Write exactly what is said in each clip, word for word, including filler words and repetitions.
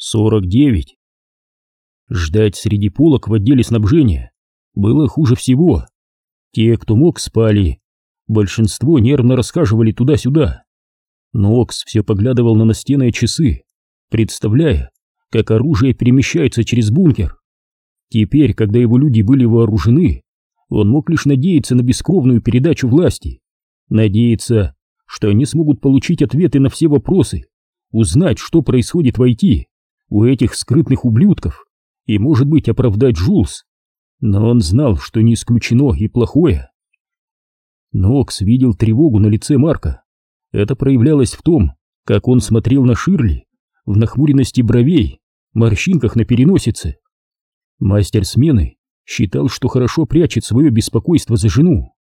сорок девять. Ждать среди полок в отделе снабжения было хуже всего. Те, кто мог, спали. Большинство нервно расхаживали туда-сюда. Но Окс все поглядывал на настенные часы, представляя, как оружие перемещается через бункер. Теперь, когда его люди были вооружены, он мог лишь надеяться на бескровную передачу власти, надеяться, что они смогут получить ответы на все вопросы, узнать, что происходит в ай ти у этих скрытных ублюдков, и, может быть, оправдать Джулс. Но он знал, что не исключено и плохое. Нокс видел тревогу на лице Марка. Это проявлялось в том, как он смотрел на Ширли, в нахмуренности бровей, морщинках на переносице. Мастер смены считал, что хорошо прячет свое беспокойство за жену.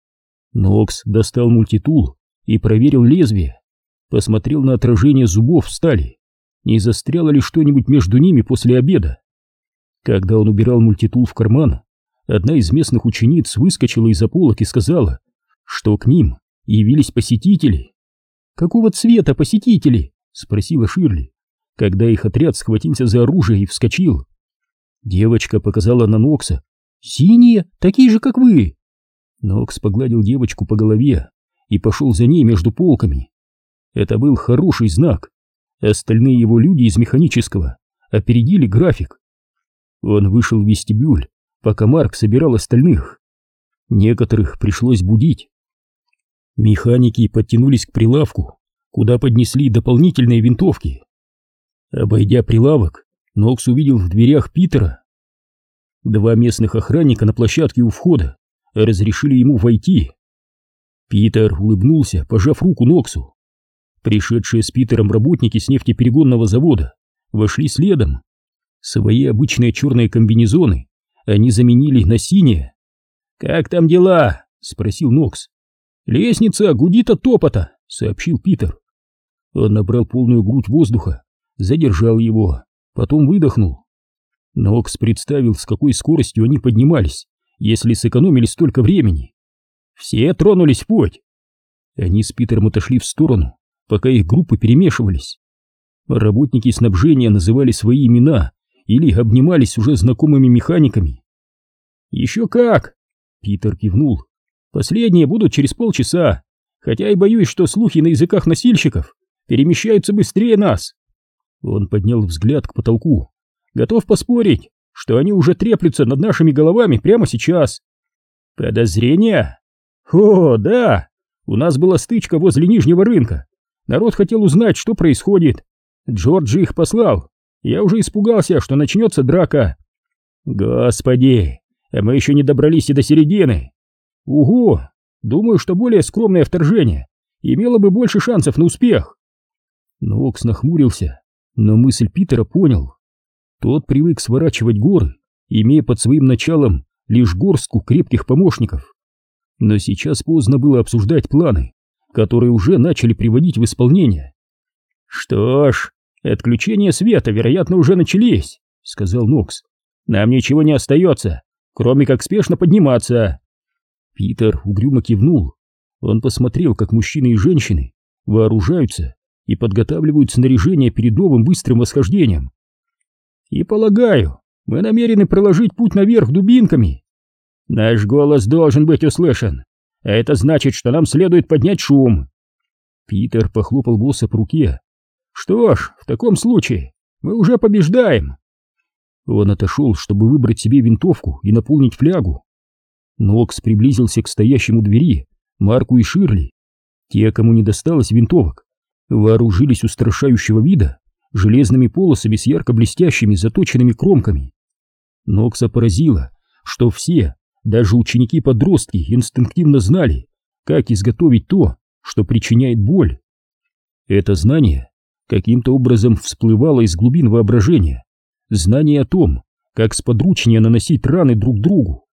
Нокс достал мультитул и проверил лезвие, посмотрел на отражение зубов в стали, не застряло ли что-нибудь между ними после обеда. Когда он убирал мультитул в карман, одна из местных учениц выскочила из-за полок и сказала, что к ним явились посетители. «Какого цвета посетители?» — спросила Ширли, когда их отряд схватился за оружие и вскочил. Девочка показала на Нокса. «Синие, такие же, как вы!» Нокс погладил девочку по голове и пошел за ней между полками. Это был хороший знак. Остальные его люди из механического опередили график. Он вышел в вестибюль, пока Марк собирал остальных. Некоторых пришлось будить. Механики подтянулись к прилавку, куда поднесли дополнительные винтовки. Обойдя прилавок, Нокс увидел в дверях Питера. Два местных охранника на площадке у входа разрешили ему войти. Питер улыбнулся, пожав руку Ноксу. Пришедшие с Питером работники с нефтеперегонного завода вошли следом. Свои обычные черные комбинезоны они заменили на синие. «Как там дела?» — спросил Нокс. «Лестница гудит от топота», — сообщил Питер. Он набрал полную грудь воздуха, задержал его, потом выдохнул. Нокс представил, с какой скоростью они поднимались, если сэкономили столько времени. «Все тронулись в путь». Они с Питером отошли в сторону, пока их группы перемешивались. Работники снабжения называли свои имена или обнимались уже знакомыми механиками. «Еще как!» — Питер кивнул. «Последние будут через полчаса, хотя и боюсь, что слухи на языках носильщиков перемещаются быстрее нас». Он поднял взгляд к потолку. «Готов поспорить, что они уже треплются над нашими головами прямо сейчас». «Подозрения?» «О, да! У нас была стычка возле Нижнего рынка. Народ хотел узнать, что происходит. Джорджи их послал. Я уже испугался, что начнется драка». «Господи, а мы еще не добрались и до середины». «Угу, думаю, что более скромное вторжение имело бы больше шансов на успех». Нокс нахмурился, но мысль Питера понял. Тот привык сворачивать горы, имея под своим началом лишь горстку крепких помощников. Но сейчас поздно было обсуждать планы, которые уже начали приводить в исполнение. «Что ж, отключения света, вероятно, уже начались», — сказал Нокс. «Нам ничего не остается, кроме как спешно подниматься». Питер угрюмо кивнул. Он посмотрел, как мужчины и женщины вооружаются и подготавливают снаряжение перед новым быстрым восхождением. «И полагаю, мы намерены проложить путь наверх дубинками. Наш голос должен быть услышан, а это значит, что нам следует поднять шум». Питер похлопал босса по руке. «Что ж, в таком случае мы уже побеждаем». Он отошел, чтобы выбрать себе винтовку и наполнить флягу. Нокс приблизился к стоящему у двери Марку и Ширли. Те, кому не досталось винтовок, вооружились устрашающего вида железными полосами с ярко блестящими заточенными кромками. Нокса поразило, что все, даже ученики-подростки, инстинктивно знали, как изготовить то, что причиняет боль. Это знание каким-то образом всплывало из глубин воображения, знание о том, как сподручнее наносить раны друг другу.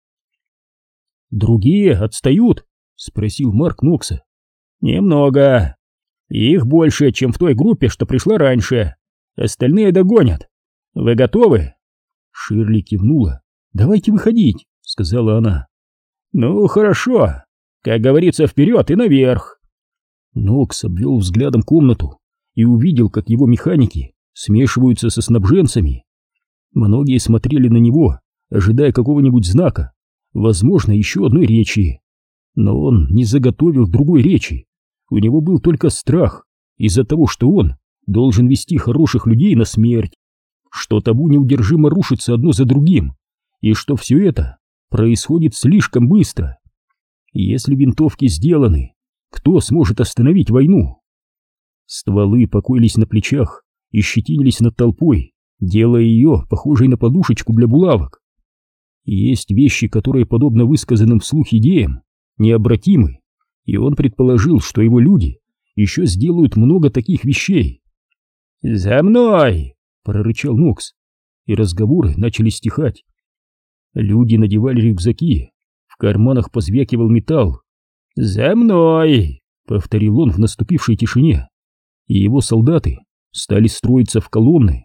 «Другие отстают?» — спросил Марк Нокса. «Немного. Их больше, чем в той группе, что пришла раньше. Остальные догонят. Вы готовы?» Ширли кивнула. «Давайте выходить», — сказала она. «Ну, хорошо. Как говорится, вперед и наверх». Нокс обвел взглядом комнату и увидел, как его механики смешиваются со снабженцами. Многие смотрели на него, ожидая какого-нибудь знака, возможно, еще одной речи. Но он не заготовил другой речи. У него был только страх из-за того, что он должен вести хороших людей на смерть, что табу неудержимо рушится одно за другим, и что все это происходит слишком быстро. Если винтовки сделаны, кто сможет остановить войну? Стволы покоились на плечах и щетинились над толпой, делая ее похожей на подушечку для булавок. Есть вещи, которые, подобно высказанным вслух идеям, необратимы, и он предположил, что его люди еще сделают много таких вещей. «За мной!» — прорычал Нокс, и разговоры начали стихать. Люди надевали рюкзаки, в карманах позвякивал металл. «За мной!» — повторил он в наступившей тишине, и его солдаты стали строиться в колонны.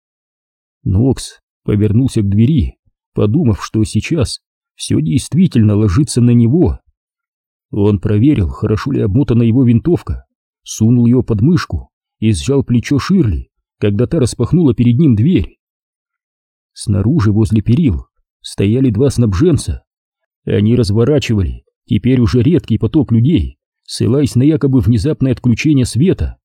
Нокс повернулся к двери, подумав, что сейчас все действительно ложится на него. Он проверил, хорошо ли обмотана его винтовка, сунул ее под мышку и сжал плечо Ширли, когда та распахнула перед ним дверь. Снаружи, возле перил, стояли два снабженца. Они разворачивали теперь уже редкий поток людей, ссылаясь на якобы внезапное отключение света.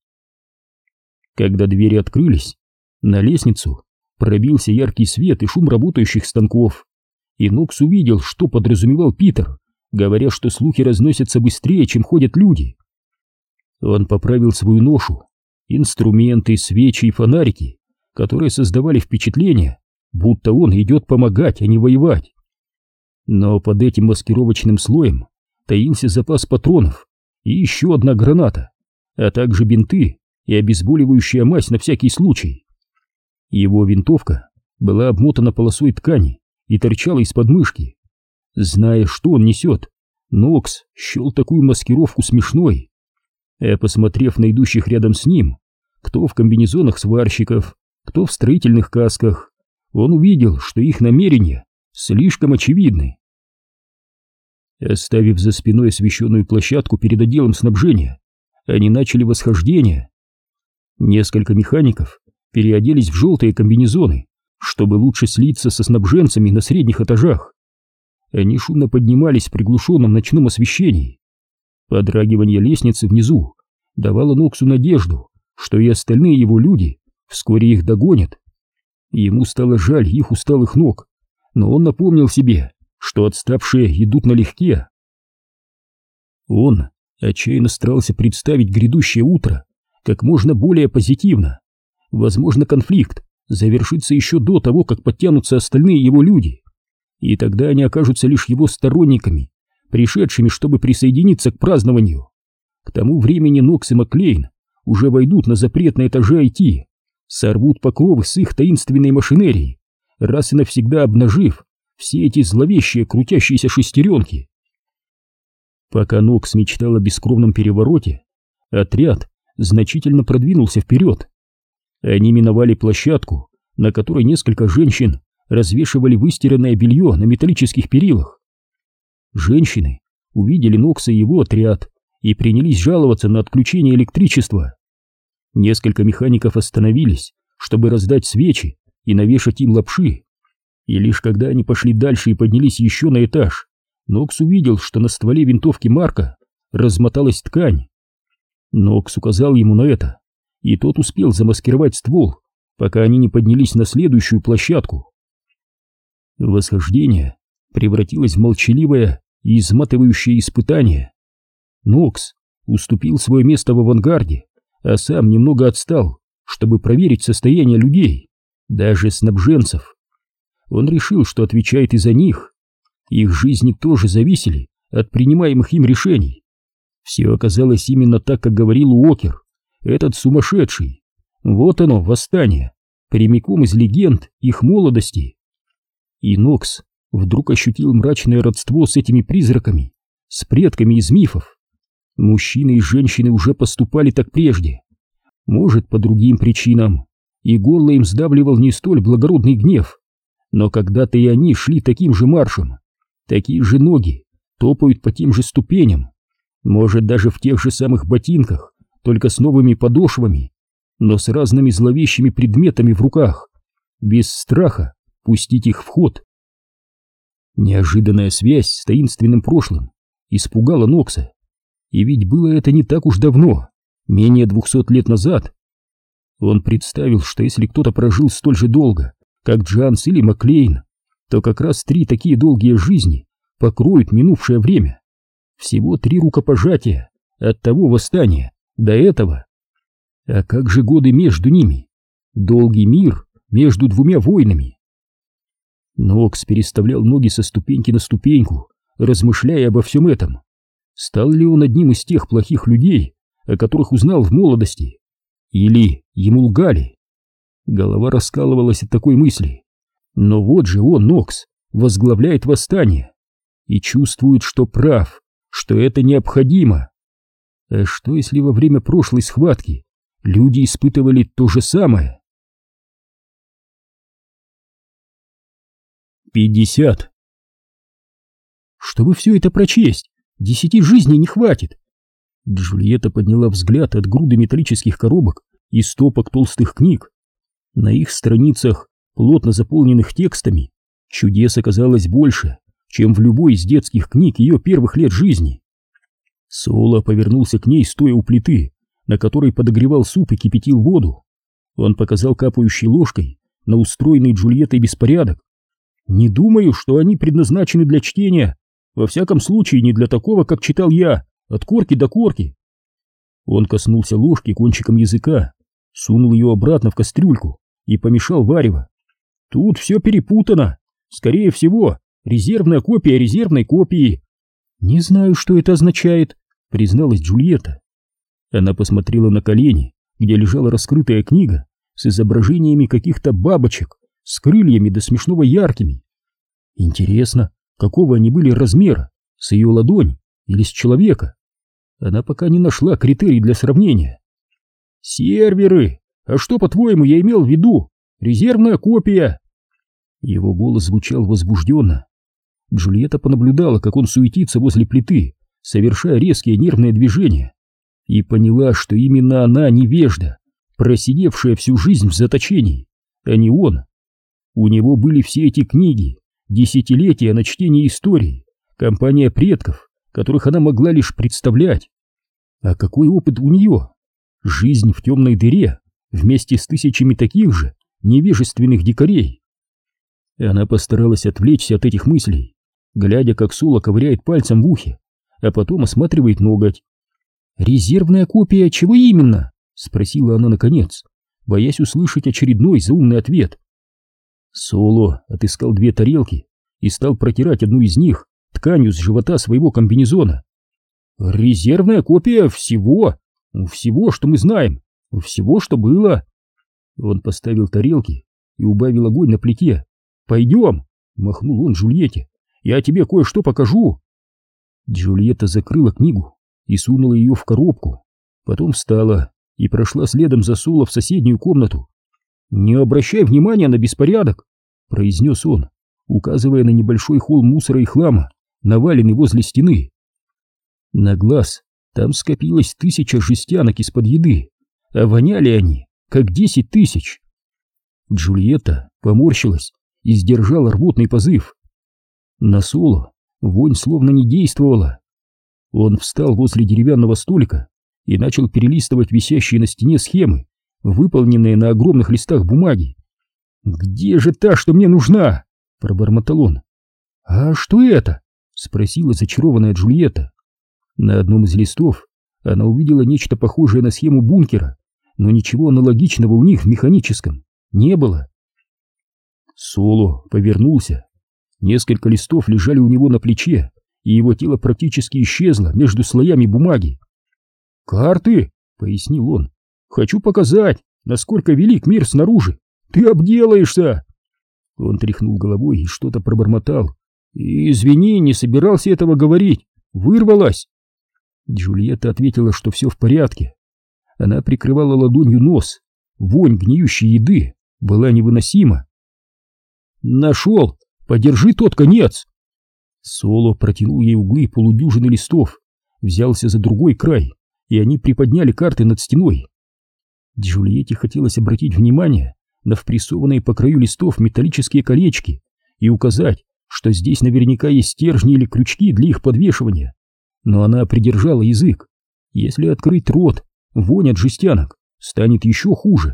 Когда двери открылись, на лестницу пробился яркий свет и шум работающих станков, и Нокс увидел, что подразумевал Питер, говоря, что слухи разносятся быстрее, чем ходят люди. Он поправил свою ношу, инструменты, свечи и фонарики, которые создавали впечатление, будто он идет помогать, а не воевать. Но под этим маскировочным слоем таился запас патронов и еще одна граната, а также бинты и обезболивающая мазь на всякий случай. Его винтовка была обмотана полосой ткани и торчала из-под мышки. Зная, что он несет, Нокс счел такую маскировку смешной. А посмотрев на идущих рядом с ним, кто в комбинезонах сварщиков, кто в строительных касках, он увидел, что их намерения слишком очевидны. Оставив за спиной освещенную площадку перед отделом снабжения, они начали восхождение. Несколько механиков переоделись в желтые комбинезоны, чтобы лучше слиться со снабженцами на средних этажах. Они шумно поднимались в приглушенном ночном освещении. Подрагивание лестницы внизу давало Ноксу надежду, что и остальные его люди вскоре их догонят. Ему стало жаль их усталых ног, но он напомнил себе, что отставшие идут налегке. Он отчаянно старался представить грядущее утро как можно более позитивно. Возможно, конфликт завершится еще до того, как подтянутся остальные его люди, и тогда они окажутся лишь его сторонниками, пришедшими, чтобы присоединиться к празднованию. К тому времени Нокс и Маклейн уже войдут на запрет на этаже ай ти, сорвут покровы с их таинственной машинерии, раз и навсегда обнажив все эти зловещие крутящиеся шестеренки. Пока Нокс мечтал о бескровном перевороте, отряд значительно продвинулся вперед. Они миновали площадку, на которой несколько женщин развешивали выстиранное белье на металлических перилах. Женщины увидели Нокса и его отряд и принялись жаловаться на отключение электричества. Несколько механиков остановились, чтобы раздать свечи и навешать им лапши. И лишь когда они пошли дальше и поднялись еще на этаж, Нокс увидел, что на стволе винтовки Марка размоталась ткань. Нокс указал ему на это, и тот успел замаскировать ствол, пока они не поднялись на следующую площадку. Восхождение превратилось в молчаливое и изматывающее испытание. Нокс уступил свое место в авангарде, а сам немного отстал, чтобы проверить состояние людей, даже снабженцев. Он решил, что отвечает и за них. Их жизни тоже зависели от принимаемых им решений. Все оказалось именно так, как говорил Уокер, этот сумасшедший. Вот оно, восстание, прямиком из легенд их молодости. И Нокс вдруг ощутил мрачное родство с этими призраками, с предками из мифов. Мужчины и женщины уже поступали так прежде, может, по другим причинам, и горло им сдавливал не столь благородный гнев. Но когда-то и они шли таким же маршем, такие же ноги топают по тем же ступеням, может, даже в тех же самых ботинках, только с новыми подошвами. но с разными зловещими предметами в руках, без страха пустить их в ход. Неожиданная связь с таинственным прошлым испугала Нокса, и ведь было это не так уж давно, менее двухсот лет назад. Он представил, что если кто-то прожил столь же долго, как Джанс или Маклейн, то как раз три такие долгие жизни покроют минувшее время. Всего три рукопожатия от того восстания до этого. А как же годы между ними? Долгий мир между двумя войнами. Нокс переставлял ноги со ступеньки на ступеньку, размышляя обо всем этом. Стал ли он одним из тех плохих людей, о которых узнал в молодости? Или ему лгали? Голова раскалывалась от такой мысли. Но вот же он, Нокс, возглавляет восстание и чувствует, что прав, что это необходимо. А что, если во время прошлой схватки люди испытывали то же самое? пятьдесят. Чтобы все это прочесть, десяти жизней не хватит. Джульетта подняла взгляд от груды металлических коробок и стопок толстых книг. На их страницах, плотно заполненных текстами, чудес оказалось больше, чем в любой из детских книг ее первых лет жизни. Соло повернулся к ней, стоя у плиты, на которой подогревал суп и кипятил воду. Он показал капающей ложкой на устроенный Джульеттой беспорядок. «Не думаю, что они предназначены для чтения. Во всяком случае, не для такого, как читал я, от корки до корки». Он коснулся ложки кончиком языка, сунул ее обратно в кастрюльку и помешал варево. «Тут все перепутано. Скорее всего, резервная копия резервной копии». «Не знаю, что это означает», — призналась Джульетта. Она посмотрела на колени, где лежала раскрытая книга с изображениями каких-то бабочек, с крыльями до смешного яркими. Интересно, какого они были размера, с ее ладонь или с человека? Она пока не нашла критерий для сравнения. «Серверы! А что, по-твоему, я имел в виду? Резервная копия!» Его голос звучал возбужденно. Джульетта понаблюдала, как он суетится возле плиты, совершая резкие нервные движения, и поняла, что именно она невежда, просидевшая всю жизнь в заточении, а не он. У него были все эти книги, десятилетия на чтение истории, компания предков, которых она могла лишь представлять. А какой опыт у нее? Жизнь в темной дыре вместе с тысячами таких же невежественных дикарей. Она постаралась отвлечься от этих мыслей, глядя, как Соло ковыряет пальцем в ухе, а потом осматривает ноготь. «Резервная копия чего именно?» — спросила она наконец, боясь услышать очередной заумный ответ. Соло отыскал две тарелки и стал протирать одну из них тканью с живота своего комбинезона. «Резервная копия всего, всего, что мы знаем, всего, что было». Он поставил тарелки и убавил огонь на плите. «Пойдем», — махнул он Джульетте, — «я тебе кое-что покажу». Джульетта закрыла книгу и сунула ее в коробку, потом встала и прошла следом за Соло в соседнюю комнату. «Не обращай внимания на беспорядок», — произнес он, указывая на небольшой холл мусора и хлама, наваленный возле стены. На глаз там скопилось тысяча жестянок из-под еды, а воняли они, как десять тысяч. Джульетта поморщилась и сдержала рвотный позыв. На Соло вонь словно не действовала. Он встал возле деревянного столика и начал перелистывать висящие на стене схемы, выполненные на огромных листах бумаги. «Где же та, что мне нужна?» — пробормотал он. «А что это?» — спросила зачарованная Джульетта. На одном из листов она увидела нечто похожее на схему бункера, но ничего аналогичного у них в механическом не было. Соло повернулся. Несколько листов лежали у него на плече, и его тело практически исчезло между слоями бумаги. «Карты!» — пояснил он. «Хочу показать, насколько велик мир снаружи. Ты обделаешься!» Он тряхнул головой и что-то пробормотал. «Извини, не собирался этого говорить. Вырвалась!» Джульетта ответила, что все в порядке. Она прикрывала ладонью нос. Вонь гниющей еды была невыносима. «Нашел! Подержи тот конец!» Соло протянул ей углы полудюжины листов, взялся за другой край, и они приподняли карты над стеной. Джульетте хотелось обратить внимание на впрессованные по краю листов металлические колечки и указать, что здесь наверняка есть стержни или крючки для их подвешивания. Но она придержала язык. Если открыть рот, вонь от жестянок станет еще хуже.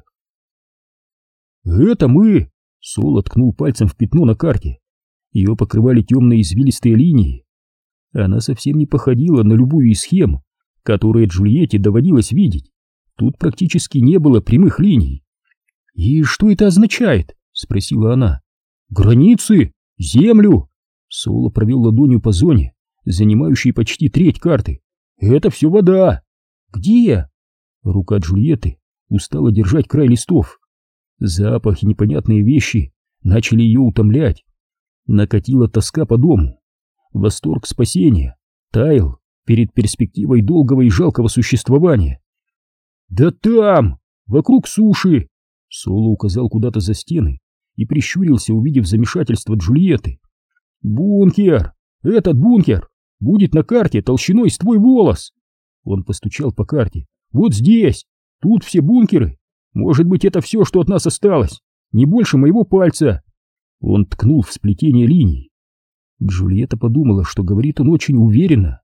«Это мы!» — Соло ткнул пальцем в пятно на карте. Ее покрывали темные извилистые линии. Она совсем не походила на любую из схем, которые Джульетте доводилось видеть. Тут практически не было прямых линий. «И что это означает?» — спросила она. «Границы! Землю!» Соло провел ладонью по зоне, занимающей почти треть карты. «Это все вода!» «Где?» Рука Джульетты устала держать край листов. Запах и непонятные вещи начали ее утомлять. Накатила тоска по дому. Восторг спасения таял перед перспективой долгого и жалкого существования. «Да там! Вокруг суши!» Соло указал куда-то за стены и прищурился, увидев замешательство Джульетты. «Бункер! Этот бункер будет на карте толщиной с твой волос!» Он постучал по карте. «Вот здесь! Тут все бункеры! Может быть, это все, что от нас осталось! Не больше моего пальца!» Он ткнул в сплетение линий. Джульетта подумала, что говорит он очень уверенно.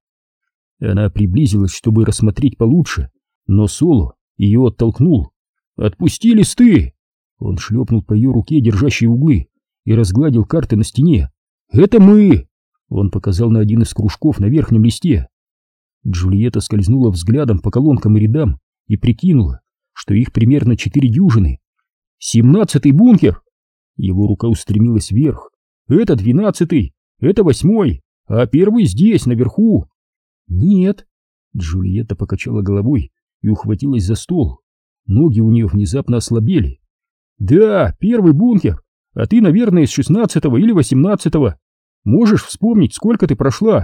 Она приблизилась, чтобы рассмотреть получше, но Соло ее оттолкнул. «Отпусти листы!» Он шлепнул по ее руке, держащей углы, и разгладил карты на стене. «Это мы!» Он показал на один из кружков на верхнем листе. Джульетта скользнула взглядом по колонкам и рядам и прикинула, что их примерно четыре дюжины. «Семнадцатый бункер!» Его рука устремилась вверх. «Это двенадцатый! Это восьмой! А первый здесь, наверху!» «Нет!» Джульетта покачала головой и ухватилась за стол. Ноги у нее внезапно ослабели. «Да, первый бункер! А ты, наверное, из шестнадцатого или восемнадцатого. Можешь вспомнить, сколько ты прошла?»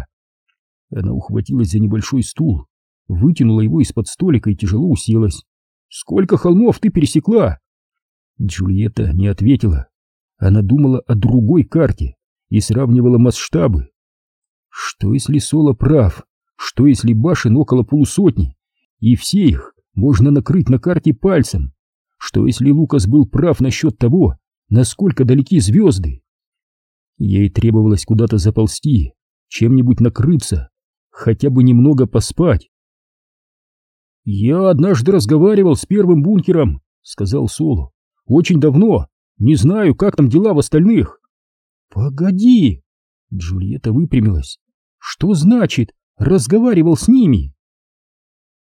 Она ухватилась за небольшой стул, вытянула его из-под столика и тяжело уселась. «Сколько холмов ты пересекла?» Джульетта не ответила. Она думала о другой карте и сравнивала масштабы. Что если Соло прав? Что если башен около полусотни, и все их можно накрыть на карте пальцем? Что если Лукас был прав насчет того, насколько далеки звезды? Ей требовалось куда-то заползти, чем-нибудь накрыться, хотя бы немного поспать. «Я однажды разговаривал с первым бункером», — сказал Соло. «Очень давно. Не знаю, как там дела в остальных». «Погоди!» Джульетта выпрямилась. «Что значит «разговаривал с ними»?»